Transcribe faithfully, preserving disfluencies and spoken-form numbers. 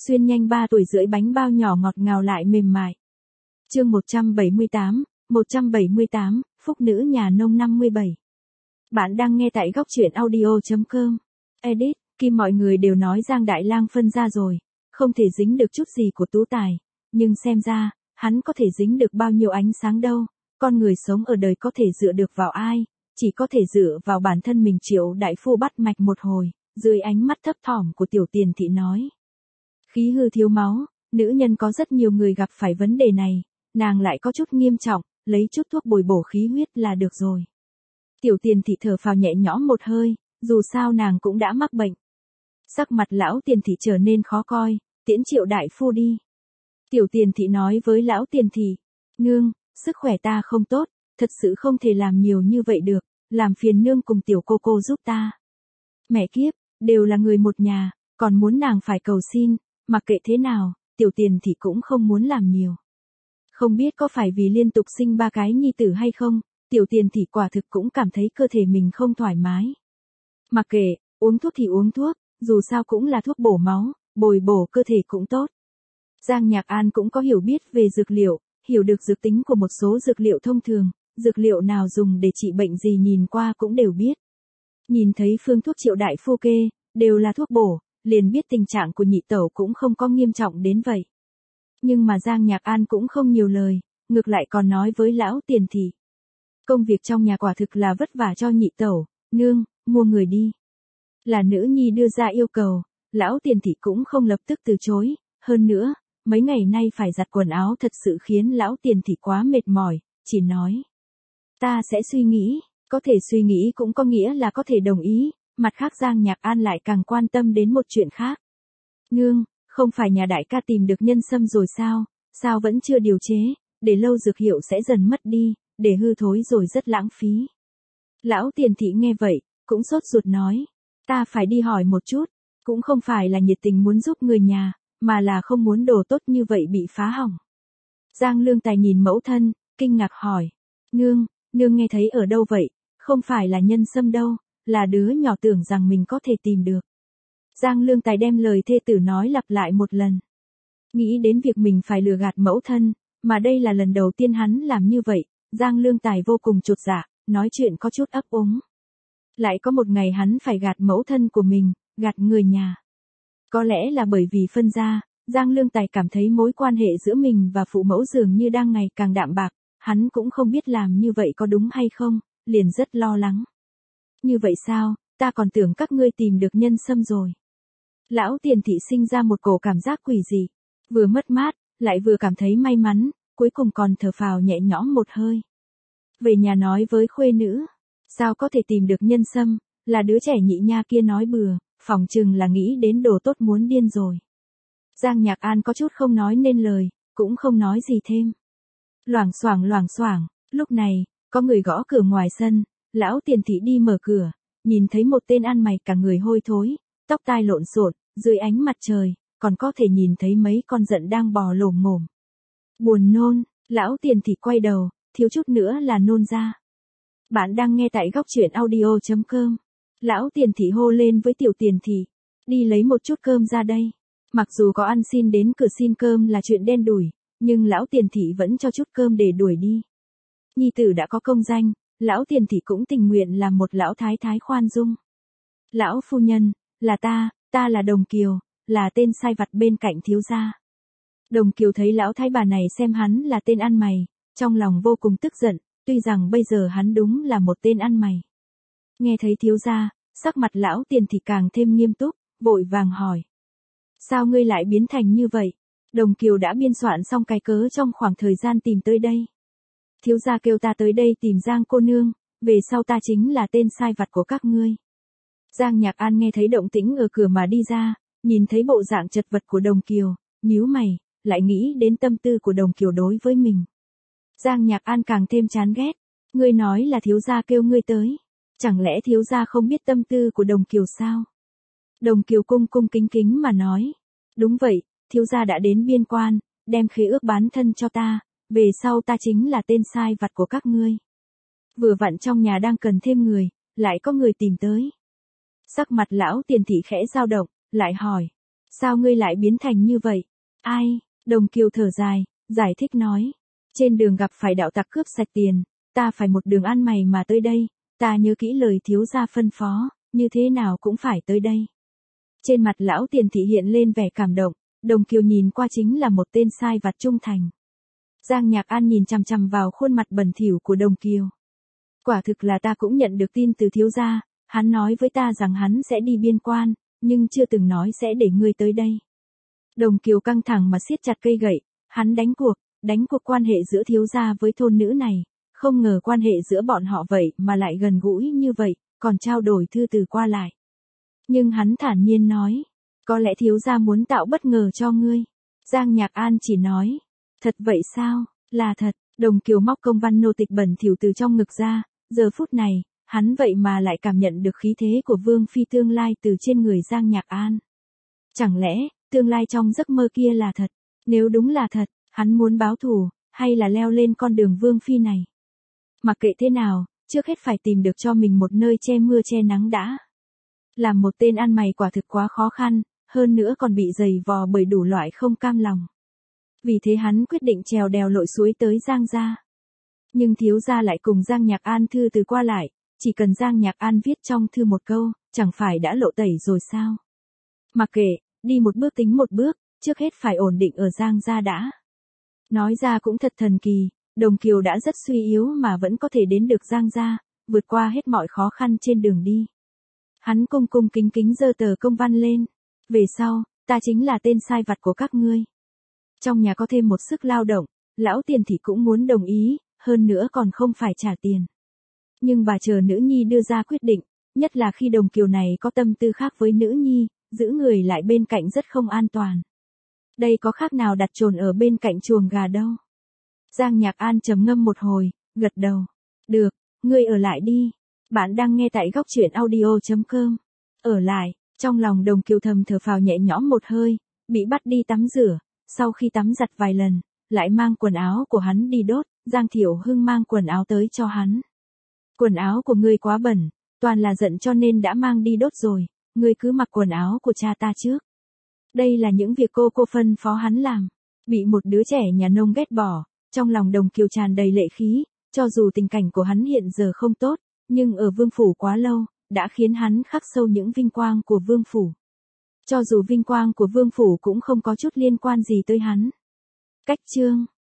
Xuyên nhanh ba tuổi rưỡi bánh bao nhỏ ngọt ngào lại mềm mại. Chương một trăm bảy mươi tám, một trăm bảy mươi tám, Phúc nữ nhà nông năm mươi bảy. Bạn đang nghe tại góc truyện audio chấm com. Edit, Kim mọi người đều nói Giang Đại Lang phân ra rồi, không thể dính được chút gì của Tú Tài, nhưng xem ra, hắn có thể dính được bao nhiêu ánh sáng đâu, con người sống ở đời có thể dựa được vào ai, chỉ có thể dựa vào bản thân mình. Triệu đại phu bắt mạch một hồi, dưới ánh mắt thấp thỏm của Tiểu Tiền Thị nói. Khí hư thiếu máu, nữ nhân có rất nhiều người gặp phải vấn đề này, nàng lại có chút nghiêm trọng, lấy chút thuốc bồi bổ khí huyết là được rồi. Tiểu Tiền Thị thở phào nhẹ nhõm một hơi, dù sao nàng cũng đã mắc bệnh. Sắc mặt lão Tiền Thị trở nên khó coi, tiễn Triệu đại phu đi. Tiểu Tiền Thị nói với lão Tiền Thị, nương, sức khỏe ta không tốt, thật sự không thể làm nhiều như vậy được, làm phiền nương cùng tiểu cô cô giúp ta. Mẹ kiếp, đều là người một nhà, còn muốn nàng phải cầu xin, mặc kệ thế nào, Tiểu Tiền Thị cũng không muốn làm nhiều. Không biết có phải vì liên tục sinh ba cái nhi tử hay không, Tiểu Tiền Thị quả thực cũng cảm thấy cơ thể mình không thoải mái. Mặc kệ, uống thuốc thì uống thuốc, dù sao cũng là thuốc bổ máu, bồi bổ cơ thể cũng tốt. Giang Nhạc An cũng có hiểu biết về dược liệu, hiểu được dược tính của một số dược liệu thông thường, dược liệu nào dùng để trị bệnh gì nhìn qua cũng đều biết. Nhìn thấy phương thuốc Triệu đại phu kê, đều là thuốc bổ, liền biết tình trạng của nhị tẩu cũng không có nghiêm trọng đến vậy. Nhưng mà Giang Nhạc An cũng không nhiều lời, ngược lại còn nói với lão Tiền Thị. Công việc trong nhà quả thực là vất vả cho nhị tẩu, nương, mua người đi. Là nữ nhi đưa ra yêu cầu, lão Tiền Thị cũng không lập tức từ chối, hơn nữa, mấy ngày nay phải giặt quần áo thật sự khiến lão Tiền Thị quá mệt mỏi, chỉ nói. Ta sẽ suy nghĩ, có thể suy nghĩ cũng có nghĩa là có thể đồng ý, mặt khác Giang Nhạc An lại càng quan tâm đến một chuyện khác. Nương, không phải nhà đại ca tìm được nhân sâm rồi sao, sao vẫn chưa điều chế, để lâu dược hiệu sẽ dần mất đi, để hư thối rồi rất lãng phí. Lão Tiền Thị nghe vậy, cũng sốt ruột nói, ta phải đi hỏi một chút, cũng không phải là nhiệt tình muốn giúp người nhà, mà là không muốn đồ tốt như vậy bị phá hỏng. Giang Lương Tài nhìn mẫu thân, kinh ngạc hỏi, nương, nương nghe thấy ở đâu vậy, không phải là nhân sâm đâu, là đứa nhỏ tưởng rằng mình có thể tìm được. Giang Lương Tài đem lời thê tử nói lặp lại một lần. Nghĩ đến việc mình phải lừa gạt mẫu thân, mà đây là lần đầu tiên hắn làm như vậy, Giang Lương Tài vô cùng chột dạ, nói chuyện có chút ấp úng. Lại có một ngày hắn phải gạt mẫu thân của mình, gạt người nhà. Có lẽ là bởi vì phân ra, Giang Lương Tài cảm thấy mối quan hệ giữa mình và phụ mẫu dường như đang ngày càng đạm bạc, hắn cũng không biết làm như vậy có đúng hay không, liền rất lo lắng. Như vậy sao, ta còn tưởng các ngươi tìm được nhân sâm rồi. Lão Tiền Thị sinh ra một cổ cảm giác quỷ dị, vừa mất mát, lại vừa cảm thấy may mắn, cuối cùng còn thở phào nhẹ nhõm một hơi. Về nhà nói với khuê nữ, sao có thể tìm được nhân sâm, là đứa trẻ nhị nha kia nói bừa, phỏng chừng là nghĩ đến đồ tốt muốn điên rồi. Giang Nhạc An có chút không nói nên lời, cũng không nói gì thêm. Loảng xoảng loảng xoảng, lúc này, có người gõ cửa ngoài sân, lão Tiền Thị đi mở cửa, nhìn thấy một tên ăn mày cả người hôi thối, tóc tai lộn xộn, dưới ánh mặt trời, còn có thể nhìn thấy mấy con giận đang bò lồm ngồm. Buồn nôn, lão Tiền Thị quay đầu, thiếu chút nữa là nôn ra. Bạn đang nghe tại góc truyện audio chấm com. Lão Tiền Thị hô lên với Tiểu Tiền Thị, đi lấy một chút cơm ra đây. Mặc dù có ăn xin đến cửa xin cơm là chuyện đen đủi, nhưng lão Tiền Thị vẫn cho chút cơm để đuổi đi. Nhi tử đã có công danh, lão Tiền Thị cũng tình nguyện làm một lão thái thái khoan dung. Lão phu nhân, là ta, ta là Đồng Kiều, là tên sai vặt bên cạnh thiếu gia. Đồng Kiều thấy lão thái bà này xem hắn là tên ăn mày, trong lòng vô cùng tức giận, tuy rằng bây giờ hắn đúng là một tên ăn mày. Nghe thấy thiếu gia, sắc mặt lão Tiền Thị càng thêm nghiêm túc, vội vàng hỏi. Sao ngươi lại biến thành như vậy? Đồng Kiều đã biên soạn xong cái cớ trong khoảng thời gian tìm tới đây. Thiếu gia kêu ta tới đây tìm Giang cô nương, về sau ta chính là tên sai vặt của các ngươi. Giang Nhạc An nghe thấy động tĩnh ở cửa mà đi ra, nhìn thấy bộ dạng chật vật của Đồng Kiều, nhíu mày, lại nghĩ đến tâm tư của Đồng Kiều đối với mình. Giang Nhạc An càng thêm chán ghét, ngươi nói là thiếu gia kêu ngươi tới, chẳng lẽ thiếu gia không biết tâm tư của Đồng Kiều sao? Đồng Kiều cung cung kính kính mà nói, đúng vậy, thiếu gia đã đến biên quan, đem khế ước bán thân cho ta, về sau ta chính là tên sai vặt của các ngươi. Vừa vặn trong nhà đang cần thêm người, lại có người tìm tới. Sắc mặt lão Tiền Thị khẽ dao động, lại hỏi, Sao ngươi lại biến thành như vậy? Ai? Đồng Kiều thở dài, giải thích nói. Trên đường gặp phải đạo tặc cướp sạch tiền, ta phải một đường ăn mày mà tới đây, ta nhớ kỹ lời thiếu gia phân phó, như thế nào cũng phải tới đây. Trên mặt lão Tiền thị hiện lên vẻ cảm động, Đồng Kiều nhìn qua chính là một tên sai vặt trung thành. Giang Nhạc An nhìn chằm chằm vào khuôn mặt bẩn thỉu của Đồng Kiều. Quả thực là ta cũng nhận được tin từ thiếu gia, hắn nói với ta rằng hắn sẽ đi biên quan, nhưng chưa từng nói sẽ để ngươi tới đây. Đồng Kiều căng thẳng mà siết chặt cây gậy, hắn đánh cuộc, đánh cuộc quan hệ giữa thiếu gia với thôn nữ này, không ngờ quan hệ giữa bọn họ vậy mà lại gần gũi như vậy, còn trao đổi thư từ qua lại. Nhưng hắn thản nhiên nói, có lẽ thiếu gia muốn tạo bất ngờ cho ngươi. Giang Nhạc An chỉ nói, thật vậy sao? Là thật. Đồng Kiều móc công văn nô tịch bẩn thỉu từ trong ngực ra, giờ phút này, hắn vậy mà lại cảm nhận được khí thế của Vương Phi tương lai từ trên người Giang Nhạc An. Chẳng lẽ, tương lai trong giấc mơ kia là thật? Nếu đúng là thật, hắn muốn báo thù, hay là leo lên con đường Vương Phi này? Mặc kệ thế nào, trước hết phải tìm được cho mình một nơi che mưa che nắng đã. Làm một tên ăn mày quả thực quá khó khăn, hơn nữa còn bị giày vò bởi đủ loại không cam lòng. Vì thế hắn quyết định trèo đèo lội suối tới Giang gia. Nhưng thiếu gia lại cùng Giang Nhạc An thư từ qua lại, chỉ cần Giang Nhạc An viết trong thư một câu, chẳng phải đã lộ tẩy rồi sao? Mặc kệ, đi một bước tính một bước, trước hết phải ổn định ở Giang gia đã. Nói ra cũng thật thần kỳ, Đồng Kiều đã rất suy yếu mà vẫn có thể đến được Giang gia, vượt qua hết mọi khó khăn trên đường đi. Hắn cung cung kính kính giơ tờ công văn lên. Về sau, ta chính là tên sai vặt của các ngươi. Trong nhà có thêm một sức lao động, lão Tiền thị cũng muốn đồng ý, hơn nữa còn không phải trả tiền. Nhưng bà chờ nữ nhi đưa ra quyết định, nhất là khi Đồng Kiều này có tâm tư khác với nữ nhi, giữ người lại bên cạnh rất không an toàn. Đây có khác nào đặt chồn ở bên cạnh chuồng gà đâu. Giang Nhạc An trầm ngâm một hồi, gật đầu. Được, ngươi ở lại đi. Bạn đang nghe tại góc truyện audio chấm com. Ở lại, trong lòng Đồng Kiều thầm thở phào nhẹ nhõm một hơi, bị bắt đi tắm rửa, sau khi tắm giặt vài lần, lại mang quần áo của hắn đi đốt, Giang Thiểu Hưng mang quần áo tới cho hắn. Quần áo của ngươi quá bẩn, toàn là giận cho nên đã mang đi đốt rồi, ngươi cứ mặc quần áo của cha ta trước. Đây là những việc cô cô phân phó hắn làm. Bị một đứa trẻ nhà nông ghét bỏ, trong lòng Đồng Kiều tràn đầy lệ khí, cho dù tình cảnh của hắn hiện giờ không tốt, nhưng ở vương phủ quá lâu, đã khiến hắn khắc sâu những vinh quang của vương phủ. Cho dù vinh quang của vương phủ cũng không có chút liên quan gì tới hắn. Cách chương